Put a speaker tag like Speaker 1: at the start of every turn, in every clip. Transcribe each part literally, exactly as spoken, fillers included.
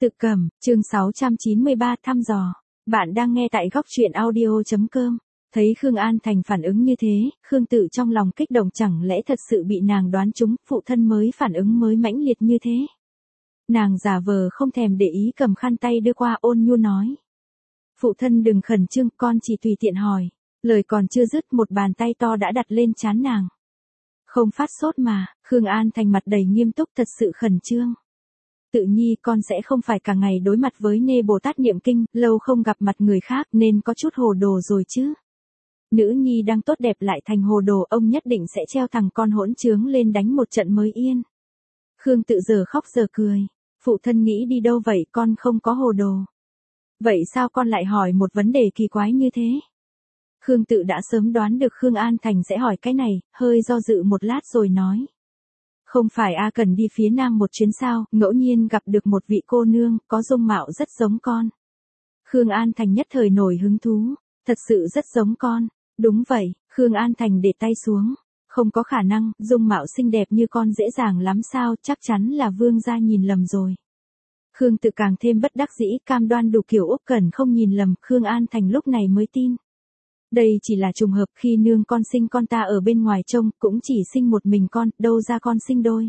Speaker 1: Tự Cẩm, chương sáu trăm chín mươi ba thăm dò. Bạn đang nghe tại góc truyện audio.com. Thấy Khương An Thành phản ứng như thế, Khương Tự trong lòng kích động, chẳng lẽ thật sự bị nàng đoán trúng, phụ thân mới phản ứng mới mãnh liệt như thế. Nàng giả vờ không thèm để ý, cầm khăn tay đưa qua, ôn nhu nói. Phụ thân đừng khẩn trương, con chỉ tùy tiện hỏi. Lời còn chưa dứt, một bàn tay to đã đặt lên trán nàng. Không phát sốt mà. Khương An Thành mặt đầy nghiêm túc, thật sự khẩn trương. Tự nhi, con sẽ không phải cả ngày đối mặt với Nê Bồ Tát niệm kinh, lâu không gặp mặt người khác nên có chút hồ đồ rồi chứ. Nữ nhi đang tốt đẹp lại thành hồ đồ, ông nhất định sẽ treo thằng con hỗn trướng lên đánh một trận mới yên. Khương Tự giờ khóc giờ cười. Phụ thân nghĩ đi đâu vậy, con không có hồ đồ. Vậy sao con lại hỏi một vấn đề kỳ quái như thế? Khương Tự đã sớm đoán được Khương An Thành sẽ hỏi cái này, hơi do dự một lát rồi nói. Không phải A Cần đi phía Nam một chuyến sao, ngẫu nhiên gặp được một vị cô nương, có dung mạo rất giống con. Khương An Thành nhất thời nổi hứng thú, thật sự rất giống con. Đúng vậy. Khương An Thành để tay xuống. Không có khả năng, dung mạo xinh đẹp như con dễ dàng lắm sao, chắc chắn là vương gia nhìn lầm rồi. Khương Tự càng thêm bất đắc dĩ, cam đoan đủ kiểu Úc Cẩn không nhìn lầm, Khương An Thành lúc này mới tin. Đây chỉ là trùng hợp, khi nương con sinh con ta ở bên ngoài trông, cũng chỉ sinh một mình con, đâu ra con sinh đôi.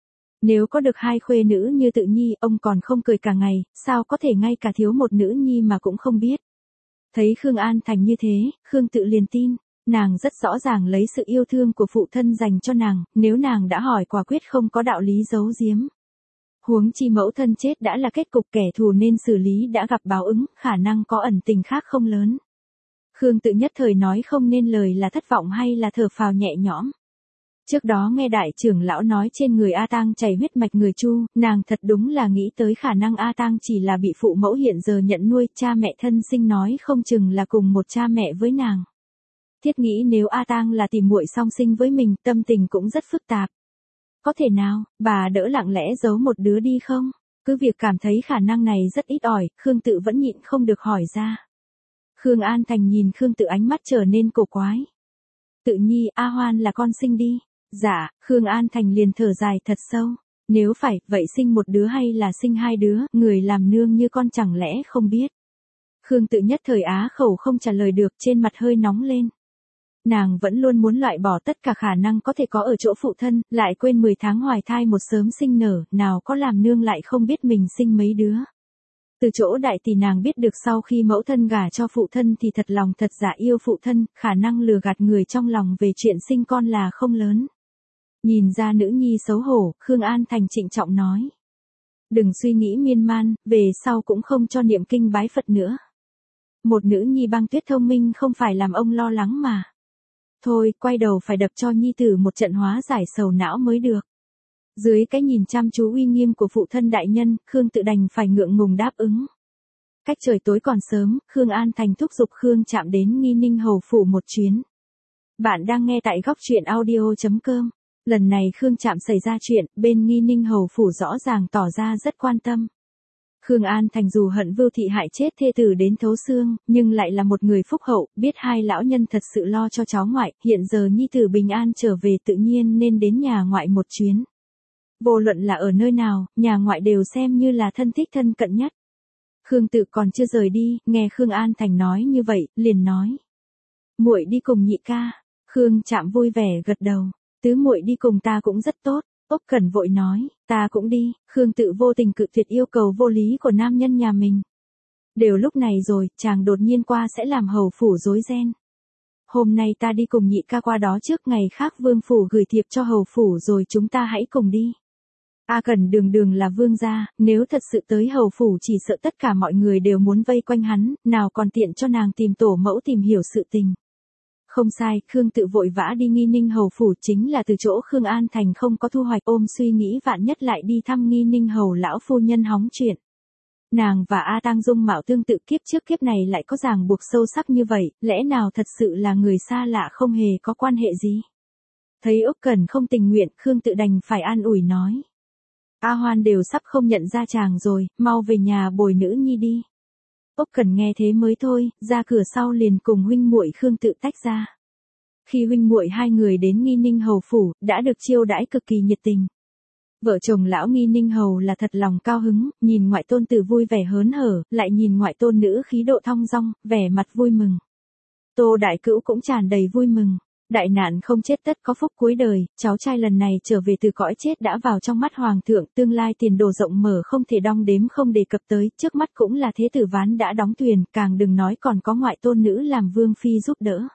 Speaker 1: Nếu có được hai khuê nữ như Tự nhi, ông còn không cười cả ngày, sao có thể ngay cả thiếu một nữ nhi mà cũng không biết. Thấy Khương An Thành như thế, Khương Tự liền tin, nàng rất rõ ràng lấy sự yêu thương của phụ thân dành cho nàng, nếu nàng đã hỏi quả quyết không có đạo lý giấu giếm. Huống chi mẫu thân chết đã là kết cục, kẻ thù nên xử lý đã gặp báo ứng, khả năng có ẩn tình khác không lớn. Khương Tự nhất thời nói không nên lời, là thất vọng hay là thở phào nhẹ nhõm. Trước đó nghe đại trưởng lão nói trên người A Tang chảy huyết mạch người Chu, nàng thật đúng là nghĩ tới khả năng A Tang chỉ là bị phụ mẫu hiện giờ nhận nuôi, cha mẹ thân sinh nói không chừng là cùng một cha mẹ với nàng. Thiết nghĩ nếu A Tang là tìm muội song sinh với mình, tâm tình cũng rất phức tạp. Có thể nào, bà đỡ lặng lẽ giấu một đứa đi không? Cứ việc cảm thấy khả năng này rất ít ỏi, Khương Tự vẫn nhịn không được hỏi ra. Khương An Thành nhìn Khương Tự, ánh mắt trở nên cổ quái. Tự nhi, A Hoan là con sinh đi. Dạ. Khương An Thành liền thở dài thật sâu. Nếu phải, vậy sinh một đứa hay là sinh hai đứa, người làm nương như con chẳng lẽ không biết. Khương Tự nhất thời á khẩu không trả lời được, trên mặt hơi nóng lên. Nàng vẫn luôn muốn loại bỏ tất cả khả năng có thể có ở chỗ phụ thân, lại quên mười tháng hoài thai một sớm sinh nở, nào có làm nương lại không biết mình sinh mấy đứa. Từ chỗ đại tỷ nàng biết được sau khi mẫu thân gả cho phụ thân thì thật lòng thật giả yêu phụ thân, khả năng lừa gạt người trong lòng về chuyện sinh con là không lớn. Nhìn ra nữ nhi xấu hổ, Khương An Thành trịnh trọng nói. Đừng suy nghĩ miên man, về sau cũng không cho niệm kinh bái Phật nữa. Một nữ nhi băng tuyết thông minh không phải làm ông lo lắng mà. Thôi, quay đầu phải đập cho nhi tử một trận hóa giải sầu não mới được. Dưới cái nhìn chăm chú uy nghiêm của phụ thân đại nhân, Khương Tự đành phải ngượng ngùng đáp ứng. Cách trời tối còn sớm, Khương An Thành thúc giục Khương Trạm đến Nghi Ninh Hầu phủ một chuyến. Bạn đang nghe tại góc truyện audio.com. Lần này Khương Trạm xảy ra chuyện, bên Nghi Ninh Hầu phủ rõ ràng tỏ ra rất quan tâm. Khương An Thành dù hận Vưu Thị hại chết thê tử đến thấu xương, nhưng lại là một người phúc hậu, biết hai lão nhân thật sự lo cho cháu ngoại, hiện giờ nhi tử bình an trở về tự nhiên nên đến nhà ngoại một chuyến. Vô luận là ở nơi nào, nhà ngoại đều xem như là thân thích thân cận nhất. Khương Tự còn chưa rời đi, nghe Khương An Thành nói như vậy, liền nói. Muội đi cùng nhị ca. Khương Trạm vui vẻ gật đầu. Tứ muội đi cùng ta cũng rất tốt. Úc Cẩn vội nói, ta cũng đi. Khương Tự vô tình cự tuyệt yêu cầu vô lý của nam nhân nhà mình. Đều lúc này rồi, chàng đột nhiên qua sẽ làm hầu phủ rối ren. Hôm nay ta đi cùng nhị ca qua đó trước, ngày khác vương phủ gửi thiệp cho hầu phủ rồi chúng ta hãy cùng đi. A Cẩn đường đường là vương gia, nếu thật sự tới hầu phủ chỉ sợ tất cả mọi người đều muốn vây quanh hắn, nào còn tiện cho nàng tìm tổ mẫu tìm hiểu sự tình. Không sai, Khương Tự vội vã đi Nghi Ninh Hầu phủ chính là từ chỗ Khương An Thành không có thu hoạch, ôm suy nghĩ vạn nhất lại đi thăm Nghi Ninh Hầu lão phu nhân hóng chuyện. Nàng và A Tang dung mạo tương tự, kiếp trước kiếp này lại có ràng buộc sâu sắc như vậy, lẽ nào thật sự là người xa lạ không hề có quan hệ gì. Thấy Úc Cẩn không tình nguyện, Khương Tự đành phải an ủi nói. A Hoan đều sắp không nhận ra chàng rồi, mau về nhà bồi nữ nhi đi. Úc Cẩn nghe thế mới thôi, ra cửa sau liền cùng huynh muội Khương Tự tách ra. Khi huynh muội hai người đến Nghi Ninh Hầu phủ, đã được chiêu đãi cực kỳ nhiệt tình. Vợ chồng lão Nghi Ninh Hầu là thật lòng cao hứng, nhìn ngoại tôn tử vui vẻ hớn hở, lại nhìn ngoại tôn nữ khí độ thong dong, vẻ mặt vui mừng. Tô Đại Cữu cũng tràn đầy vui mừng. Đại nạn không chết tất có phúc cuối đời, cháu trai lần này trở về từ cõi chết đã vào trong mắt hoàng thượng, tương lai tiền đồ rộng mở không thể đong đếm không đề cập tới, trước mắt cũng là thế tử ván đã đóng thuyền, càng đừng nói còn có ngoại tôn nữ làm vương phi giúp đỡ.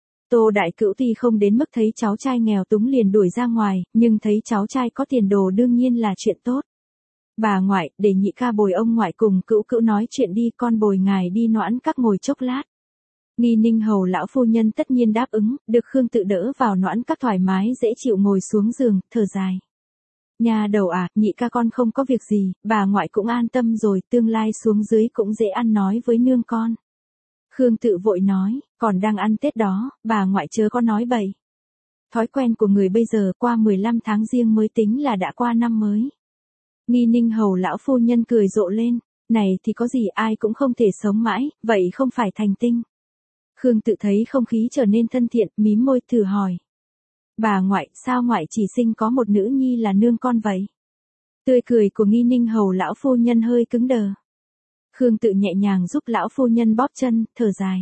Speaker 1: Tô Đại Cữu tuy không đến mức thấy cháu trai nghèo túng liền đuổi ra ngoài, nhưng thấy cháu trai có tiền đồ đương nhiên là chuyện tốt. Bà ngoại, để nhị ca bồi ông ngoại cùng Cữu Cữu nói chuyện đi, con bồi ngài đi noãn các ngồi chốc lát. Nghi Ninh Hầu lão phu nhân tất nhiên đáp ứng, được Khương Tự đỡ vào noãn các thoải mái dễ chịu ngồi xuống giường, thở dài. Nhà đầu à, nhị ca con không có việc gì, bà ngoại cũng an tâm rồi, tương lai xuống dưới cũng dễ ăn nói với nương con. Khương Tự vội nói, còn đang ăn Tết đó, bà ngoại chớ có nói bậy. Thói quen của người bây giờ qua mười lăm tháng riêng mới tính là đã qua năm mới. Nghi Ninh Hầu lão phu nhân cười rộ lên, này thì có gì, ai cũng không thể sống mãi, vậy không phải thành tinh. Khương Tự thấy không khí trở nên thân thiện, mím môi thử hỏi. Bà ngoại, sao ngoại chỉ sinh có một nữ nhi là nương con vậy? Tươi cười của Nghi Ninh Hầu lão phu nhân hơi cứng đờ. Khương Tự nhẹ nhàng giúp lão phu nhân bóp chân, thở dài.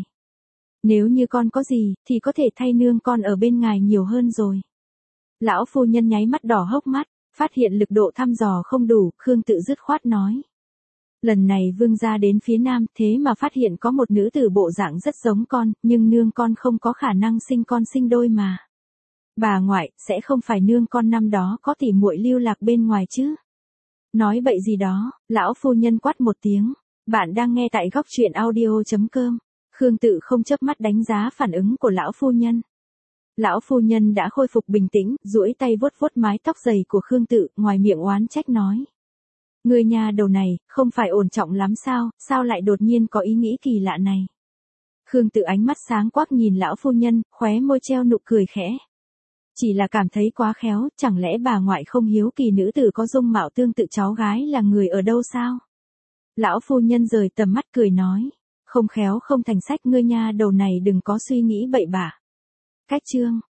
Speaker 1: Nếu như con có gì, thì có thể thay nương con ở bên ngài nhiều hơn rồi. Lão phu nhân nháy mắt đỏ hốc mắt, phát hiện lực độ thăm dò không đủ, Khương Tự dứt khoát nói. Lần này vương gia đến phía nam, thế mà phát hiện có một nữ tử bộ dạng rất giống con, nhưng nương con không có khả năng sinh con sinh đôi mà. Bà ngoại, sẽ không phải nương con năm đó có tỉ muội lưu lạc bên ngoài chứ? Nói bậy gì đó, lão phu nhân quát một tiếng. Bạn đang nghe tại góc truyện audio chấm com. Khương Tự không chớp mắt đánh giá phản ứng của lão phu nhân. Lão phu nhân đã khôi phục bình tĩnh, duỗi tay vuốt vuốt mái tóc dày của Khương Tự, ngoài miệng oán trách nói. Người nhà đầu này, không phải ổn trọng lắm sao, sao lại đột nhiên có ý nghĩ kỳ lạ này. Khương Tự ánh mắt sáng quắc nhìn lão phu nhân, khóe môi treo nụ cười khẽ. Chỉ là cảm thấy quá khéo, chẳng lẽ bà ngoại không hiếu kỳ nữ tử có dung mạo tương tự cháu gái là người ở đâu sao? Lão phu nhân rời tầm mắt cười nói. Không khéo không thành sách, ngươi nha đầu này đừng có suy nghĩ bậy bạ. Cách chương.